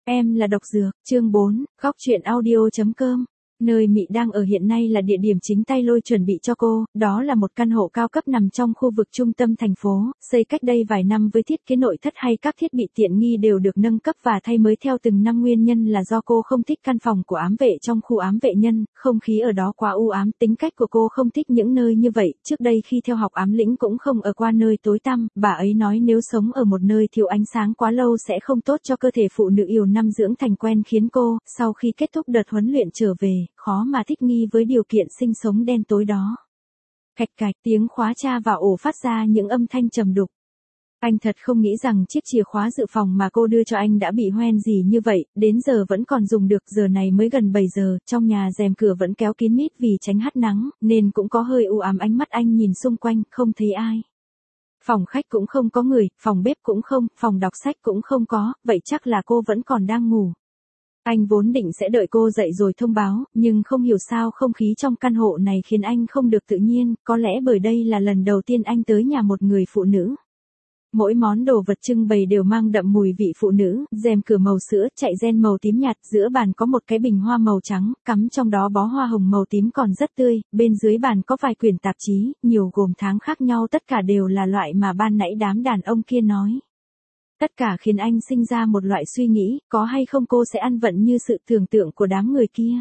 Em là độc dược, chương 4, góc truyện audio.com. Nơi Mị đang ở hiện nay là địa điểm chính tay Lôi chuẩn bị cho cô, đó là một căn hộ cao cấp nằm trong khu vực trung tâm thành phố, xây cách đây vài năm với thiết kế nội thất hay các thiết bị tiện nghi đều được nâng cấp và thay mới theo từng năm. Nguyên nhân là do cô không thích căn phòng của ám vệ trong khu ám vệ nhân, không khí ở đó quá u ám, tính cách của cô không thích những nơi như vậy. Trước đây khi theo học ám lĩnh cũng không ở qua nơi tối tăm, bà ấy nói nếu sống ở một nơi thiếu ánh sáng quá lâu sẽ không tốt cho cơ thể. Phụ nữ yêu năm dưỡng thành quen khiến cô, sau khi kết thúc đợt huấn luyện trở về, khó mà thích nghi với điều kiện sinh sống đen tối đó. Cạch cạch, tiếng khóa tra vào ổ phát ra những âm thanh trầm đục. Anh thật không nghĩ rằng chiếc chìa khóa dự phòng mà cô đưa cho anh đã bị hoen gì như vậy, đến giờ vẫn còn dùng được. Giờ này mới gần 7 giờ, trong nhà rèm cửa vẫn kéo kín mít vì tránh hắt nắng, nên cũng có hơi u ám. Ánh mắt anh nhìn xung quanh, không thấy ai. Phòng khách cũng không có người, phòng bếp cũng không, phòng đọc sách cũng không có, vậy chắc là cô vẫn còn đang ngủ. Anh vốn định sẽ đợi cô dậy rồi thông báo, nhưng không hiểu sao không khí trong căn hộ này khiến anh không được tự nhiên, có lẽ bởi đây là lần đầu tiên anh tới nhà một người phụ nữ. Mỗi món đồ vật trưng bày đều mang đậm mùi vị phụ nữ, rèm cửa màu sữa, chạy ren màu tím nhạt, giữa bàn có một cái bình hoa màu trắng, cắm trong đó bó hoa hồng màu tím còn rất tươi, bên dưới bàn có vài quyển tạp chí, nhiều gồm tháng khác nhau, tất cả đều là loại mà ban nãy đám đàn ông kia nói. Tất cả khiến anh sinh ra một loại suy nghĩ, có hay không cô sẽ ăn vận như sự tưởng tượng của đám người kia.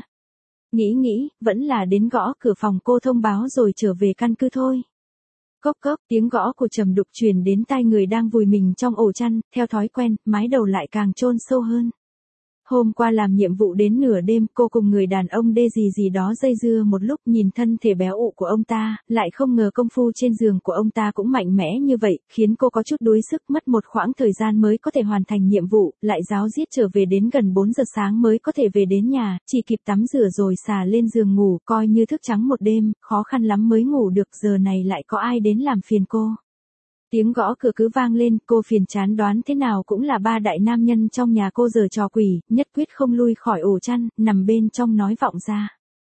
Nghĩ, vẫn là đến gõ cửa phòng cô thông báo rồi trở về căn cứ thôi. Cốc cốc, tiếng gõ của trầm đục truyền đến tai người đang vùi mình trong ổ chăn, theo thói quen, mái đầu lại càng chôn sâu hơn. Hôm qua làm nhiệm vụ đến nửa đêm, cô cùng người đàn ông đê gì đó dây dưa một lúc, nhìn thân thể béo ụ của ông ta, lại không ngờ công phu trên giường của ông ta cũng mạnh mẽ như vậy, khiến cô có chút đuối sức, mất một khoảng thời gian mới có thể hoàn thành nhiệm vụ, lại ráo riết trở về đến gần 4 giờ sáng mới có thể về đến nhà, chỉ kịp tắm rửa rồi xà lên giường ngủ, coi như thức trắng một đêm, khó khăn lắm mới ngủ được. Giờ này lại có ai đến làm phiền cô. Tiếng gõ cửa cứ vang lên, cô phiền chán đoán thế nào cũng là ba đại nam nhân trong nhà cô giở trò quỷ, nhất quyết không lui khỏi ổ chăn, nằm bên trong nói vọng ra.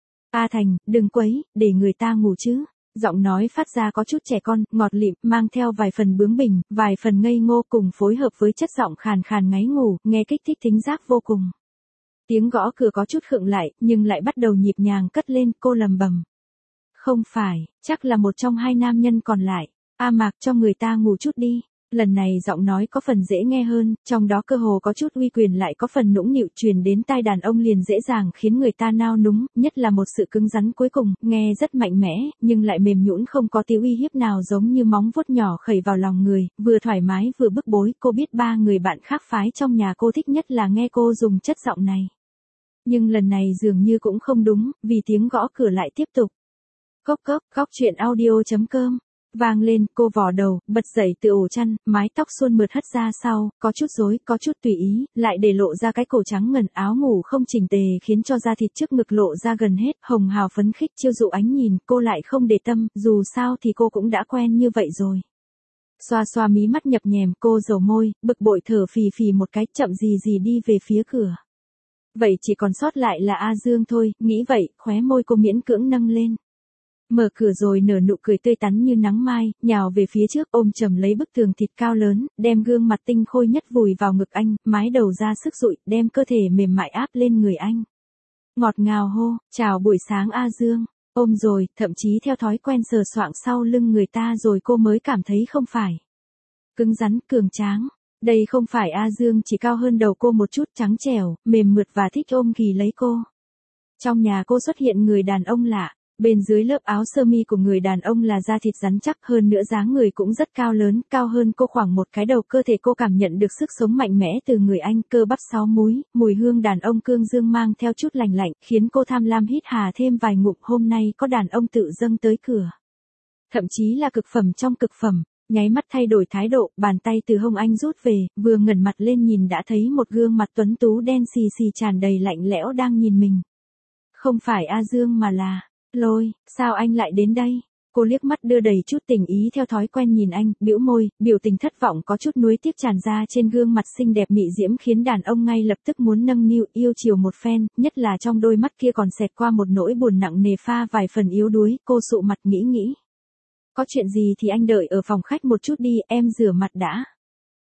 A Thành, đừng quấy, để người ta ngủ chứ. Giọng nói phát ra có chút trẻ con, ngọt lịm, mang theo vài phần bướng bỉnh, vài phần ngây ngô cùng phối hợp với chất giọng khàn khàn ngáy ngủ, nghe kích thích thính giác vô cùng. Tiếng gõ cửa có chút khựng lại, nhưng lại bắt đầu nhịp nhàng cất lên, cô lầm bầm. Không phải, chắc là một trong hai nam nhân còn lại. A Mạc, cho người ta ngủ chút đi. Lần này giọng nói có phần dễ nghe hơn, trong đó cơ hồ có chút uy quyền lại có phần nũng nịu truyền đến tai đàn ông liền dễ dàng khiến người ta nao núng, nhất là một sự cứng rắn cuối cùng, nghe rất mạnh mẽ, nhưng lại mềm nhũn không có tí uy hiếp nào, giống như móng vuốt nhỏ khẩy vào lòng người, vừa thoải mái vừa bức bối. Cô biết ba người bạn khác phái trong nhà cô thích nhất là nghe cô dùng chất giọng này. Nhưng lần này dường như cũng không đúng, vì tiếng gõ cửa lại tiếp tục. Cốc cốc, góc truyện audio.com. Vang lên, cô vò đầu, bật dậy từ ổ chăn, mái tóc suôn mượt hất ra sau, có chút rối, có chút tùy ý, lại để lộ ra cái cổ trắng ngần, áo ngủ không chỉnh tề khiến cho da thịt trước ngực lộ ra gần hết, hồng hào phấn khích chiêu dụ ánh nhìn, cô lại không để tâm, dù sao thì cô cũng đã quen như vậy rồi. Xoa xoa mí mắt nhập nhèm, cô dầu môi, bực bội thở phì phì một cái, chậm gì đi về phía cửa. Vậy chỉ còn sót lại là A Dương thôi, nghĩ vậy, khóe môi cô miễn cưỡng nâng lên. Mở cửa rồi nở nụ cười tươi tắn như nắng mai, nhào về phía trước ôm chầm lấy bức tường thịt cao lớn, đem gương mặt tinh khôi nhất vùi vào ngực anh, mái đầu ra sức dụi, đem cơ thể mềm mại áp lên người anh. Ngọt ngào hô, chào buổi sáng A Dương, ôm rồi, thậm chí theo thói quen sờ soạng sau lưng người ta rồi cô mới cảm thấy không phải. Cứng rắn, cường tráng. Đây không phải A Dương, chỉ cao hơn đầu cô một chút, trắng trẻo, mềm mượt và thích ôm ghì lấy cô. Trong nhà cô xuất hiện người đàn ông lạ. Bên dưới lớp áo sơ mi của người đàn ông là da thịt rắn chắc, hơn nữa dáng người cũng rất cao lớn, cao hơn cô khoảng một cái đầu. Cơ thể cô cảm nhận được sức sống mạnh mẽ từ người anh, cơ bắp sáu múi, mùi hương đàn ông cương dương mang theo chút lành lạnh, khiến cô tham lam hít hà thêm vài ngụm. Hôm nay có đàn ông tự dâng tới cửa. Thậm chí là cực phẩm trong cực phẩm, nháy mắt thay đổi thái độ, bàn tay từ hông anh rút về, vừa ngẩng mặt lên nhìn đã thấy một gương mặt tuấn tú đen xì xì tràn đầy lạnh lẽo đang nhìn mình. Không phải A Dương mà là... Lôi, sao anh lại đến đây? Cô liếc mắt đưa đầy chút tình ý theo thói quen nhìn anh, bĩu môi, biểu tình thất vọng có chút nuối tiếc tràn ra trên gương mặt xinh đẹp mị diễm khiến đàn ông ngay lập tức muốn nâng niu yêu chiều một phen, nhất là trong đôi mắt kia còn xẹt qua một nỗi buồn nặng nề pha vài phần yếu đuối. Cô sụ mặt nghĩ. Có chuyện gì thì anh đợi ở phòng khách một chút đi, em rửa mặt đã.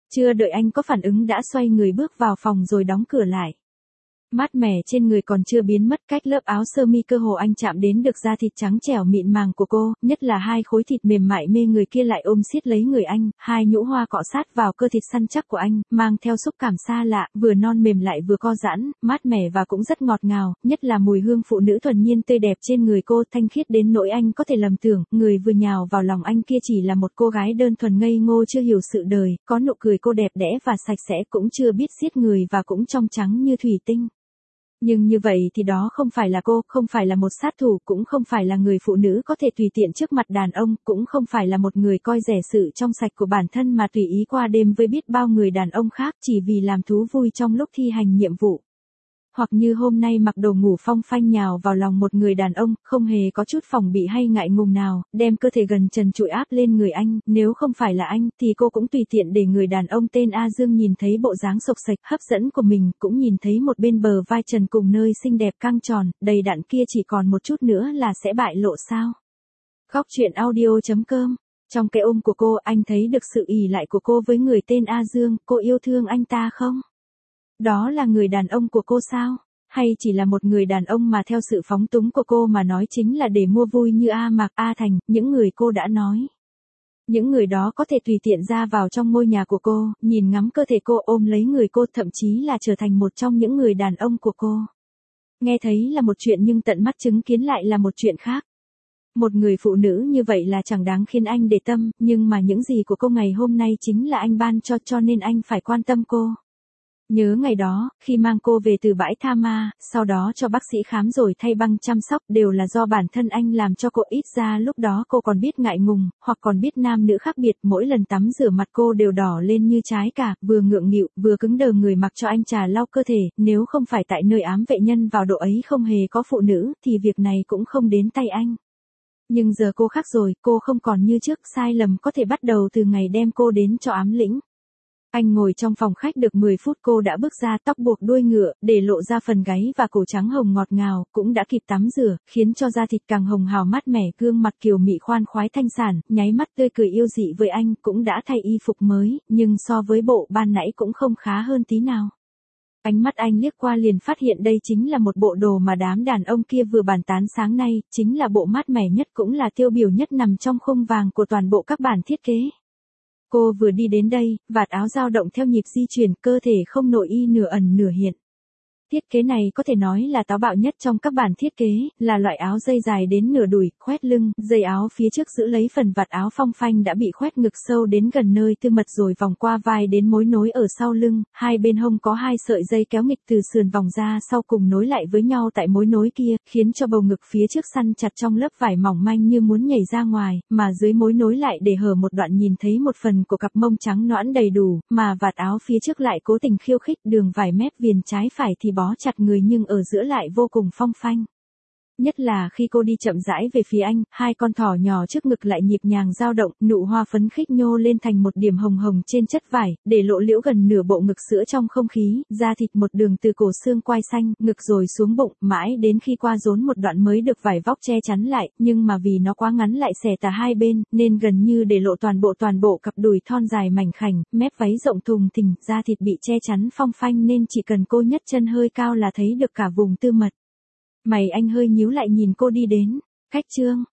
Chưa đợi anh có phản ứng đã xoay người bước vào phòng rồi đóng cửa lại. Mát mẻ trên người còn chưa biến mất, cách lớp áo sơ mi cơ hồ anh chạm đến được da thịt trắng trẻo mịn màng của cô, nhất là hai khối thịt mềm mại mê người kia lại ôm siết lấy người anh, hai nhũ hoa cọ sát vào cơ thịt săn chắc của anh, mang theo xúc cảm xa lạ, vừa non mềm lại vừa co giãn, mát mẻ và cũng rất ngọt ngào, nhất là mùi hương phụ nữ thuần nhiên tươi đẹp trên người cô, thanh khiết đến nỗi anh có thể lầm tưởng, người vừa nhào vào lòng anh kia chỉ là một cô gái đơn thuần ngây ngô chưa hiểu sự đời, có nụ cười cô đẹp đẽ và sạch sẽ, cũng chưa biết giết người và cũng trong trắng như thủy tinh. Nhưng như vậy thì đó không phải là cô, không phải là một sát thủ, cũng không phải là người phụ nữ có thể tùy tiện trước mặt đàn ông, cũng không phải là một người coi rẻ sự trong sạch của bản thân mà tùy ý qua đêm với biết bao người đàn ông khác chỉ vì làm thú vui trong lúc thi hành nhiệm vụ. Hoặc như hôm nay mặc đồ ngủ phong phanh nhào vào lòng một người đàn ông, không hề có chút phòng bị hay ngại ngùng nào, đem cơ thể gần trần trụi áp lên người anh, nếu không phải là anh, thì cô cũng tùy tiện để người đàn ông tên A Dương nhìn thấy bộ dáng xộc xệch, hấp dẫn của mình, cũng nhìn thấy một bên bờ vai trần cùng nơi xinh đẹp căng tròn, đầy đặn kia chỉ còn một chút nữa là sẽ bại lộ sao. Góc truyện audio.com. Trong cái ôm của cô, anh thấy được sự ỷ lại của cô với người tên A Dương, cô yêu thương anh ta không? Đó là người đàn ông của cô sao? Hay chỉ là một người đàn ông mà theo sự phóng túng của cô mà nói chính là để mua vui như A Mạc, A Thành, những người cô đã nói. Những người đó có thể tùy tiện ra vào trong ngôi nhà của cô, nhìn ngắm cơ thể cô, ôm lấy người cô, thậm chí là trở thành một trong những người đàn ông của cô. Nghe thấy là một chuyện nhưng tận mắt chứng kiến lại là một chuyện khác. Một người phụ nữ như vậy là chẳng đáng khiến anh để tâm, nhưng mà những gì của cô ngày hôm nay chính là anh ban cho nên anh phải quan tâm cô. Nhớ ngày đó, khi mang cô về từ bãi tha ma, sau đó cho bác sĩ khám rồi thay băng chăm sóc đều là do bản thân anh làm cho cô, ít ra lúc đó cô còn biết ngại ngùng, hoặc còn biết nam nữ khác biệt, mỗi lần tắm rửa mặt cô đều đỏ lên như trái cà, vừa ngượng nghịu, vừa cứng đờ người mặc cho anh trà lau cơ thể, nếu không phải tại nơi ám vệ nhân vào độ ấy không hề có phụ nữ, thì việc này cũng không đến tay anh. Nhưng giờ cô khác rồi, cô không còn như trước, sai lầm có thể bắt đầu từ ngày đem cô đến cho ám lĩnh. Anh ngồi trong phòng khách được 10 phút cô đã bước ra, tóc buộc đuôi ngựa, để lộ ra phần gáy và cổ trắng hồng ngọt ngào, cũng đã kịp tắm rửa, khiến cho da thịt càng hồng hào mát mẻ, gương mặt kiều mị khoan khoái thanh sản, nháy mắt tươi cười yêu dị với anh, cũng đã thay y phục mới, nhưng so với bộ ban nãy cũng không khá hơn tí nào. Ánh mắt anh liếc qua liền phát hiện đây chính là một bộ đồ mà đám đàn ông kia vừa bàn tán sáng nay, chính là bộ mát mẻ nhất cũng là tiêu biểu nhất nằm trong khung vàng của toàn bộ các bản thiết kế. Cô vừa đi đến đây, vạt áo dao động theo nhịp di chuyển, cơ thể không nội y nửa ẩn nửa hiện. Thiết kế này có thể nói là táo bạo nhất trong các bản thiết kế, là loại áo dây dài đến nửa đùi, khoét lưng, dây áo phía trước giữ lấy phần vạt áo phong phanh đã bị khoét ngực sâu đến gần nơi tư mật rồi vòng qua vai đến mối nối ở sau lưng, hai bên hông có hai sợi dây kéo nghịch từ sườn vòng ra sau cùng nối lại với nhau tại mối nối kia, khiến cho bầu ngực phía trước săn chặt trong lớp vải mỏng manh như muốn nhảy ra ngoài, mà dưới mối nối lại để hở một đoạn nhìn thấy một phần của cặp mông trắng nõn đầy đủ, mà vạt áo phía trước lại cố tình khiêu khích, đường vải mép viền trái phải thì bó chặt người nhưng ở giữa lại vô cùng phong phanh. Nhất là khi cô đi chậm rãi về phía anh, hai con thỏ nhỏ trước ngực lại nhịp nhàng dao động, nụ hoa phấn khích nhô lên thành một điểm hồng hồng trên chất vải, để lộ liễu gần nửa bộ ngực sữa trong không khí, da thịt một đường từ cổ xương quai xanh, ngực rồi xuống bụng, mãi đến khi qua rốn một đoạn mới được vải vóc che chắn lại, nhưng mà vì nó quá ngắn lại xẻ tà hai bên, nên gần như để lộ toàn bộ cặp đùi thon dài mảnh khảnh, mép váy rộng thùng thình, da thịt bị che chắn phong phanh nên chỉ cần cô nhấc chân hơi cao là thấy được cả vùng tư mật. Mày anh hơi nhíu lại nhìn cô đi đến. Cách chương